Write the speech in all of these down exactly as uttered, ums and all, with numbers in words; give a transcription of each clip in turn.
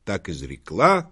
так изрекла,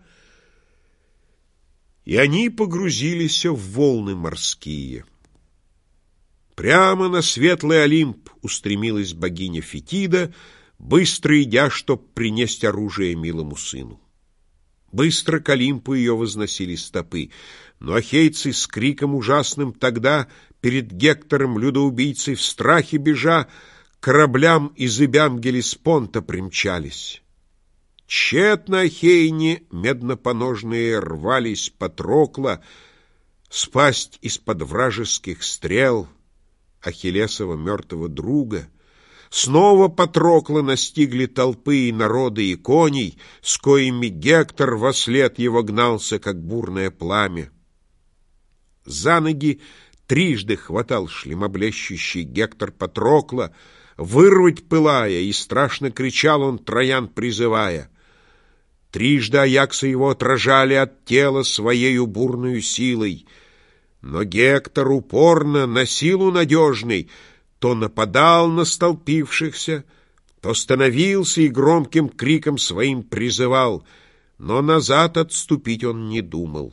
и они погрузились в волны морские. Прямо на светлый Олимп устремилась богиня Фетида, быстро идя, чтоб принесть оружие милому сыну. Быстро к Олимпу ее возносили стопы, но ахейцы с криком ужасным тогда перед Гектором, людоубийцей, в страхе бежа, к кораблям и зыбям Гелеспонта примчались. Тщетно ахейни меднопоножные рвались Патрокла спасть из-под вражеских стрел Ахиллесова мертвого друга. Снова Патрокла настигли толпы и народы и коней, с коими Гектор вослед его гнался, как бурное пламя. За ноги трижды хватал шлемоблещущий Гектор Патрокла, вырвать пылая, и страшно кричал он, троян призывая. Трижды аяксы его отражали от тела своею бурную силой, но Гектор упорно, на силу надежный, то нападал на столпившихся, то становился и громким криком своим призывал, но назад отступить он не думал.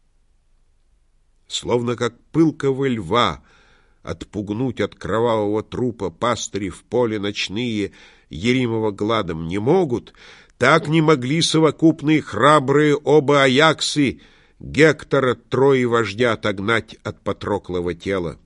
Словно как пылкого льва отпугнуть от кровавого трупа пастыри в поле ночные еримого гладом не могут, так не могли совокупные храбрые оба аяксы Гектора трое вождя отогнать от Патроклова тела.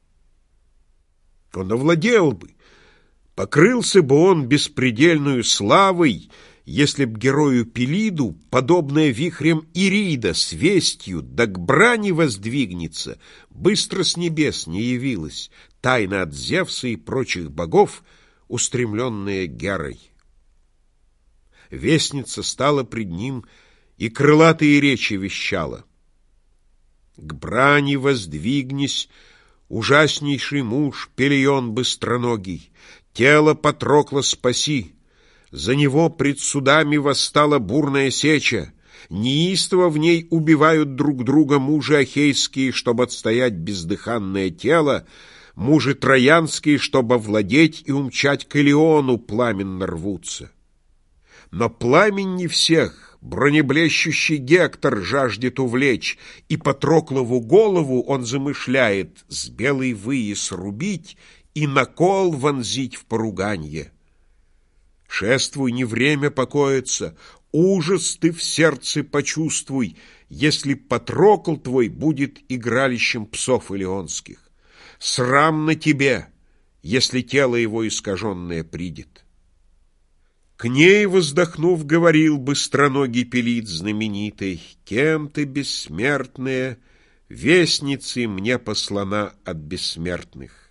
Он овладел бы, покрылся бы он беспредельную славой, если б герою Пелиду, подобная вихрем Ирида, с вестью, да к брани воздвигнется, быстро с небес не явилась, тайна от Зевса и прочих богов, устремленная Герой. Вестница стала пред ним и крылатые речи вещала. К брани воздвигнись, ужаснейший муж, Пелион быстроногий, тело Патрокла спаси. За него пред судами восстала бурная сеча, неистово в ней убивают друг друга мужи ахейские, чтобы отстоять бездыханное тело, мужи троянские, чтобы овладеть и умчать к Илиону, пламенно рвутся. Но пламень не всех бронеблещущий Гектор жаждет увлечь, и Патроклову голову он замышляет с белой выи срубить и на кол вонзить в поруганье. Шествуй, не время покоиться, ужас ты в сердце почувствуй, если Патрокл твой будет игралищем псов илионских. Срам на тебе, если тело его искаженное придет. К ней, воздохнув, говорил быстроногий Пелид знаменитый: «Кем ты, бессмертная, вестницей мне послана от бессмертных?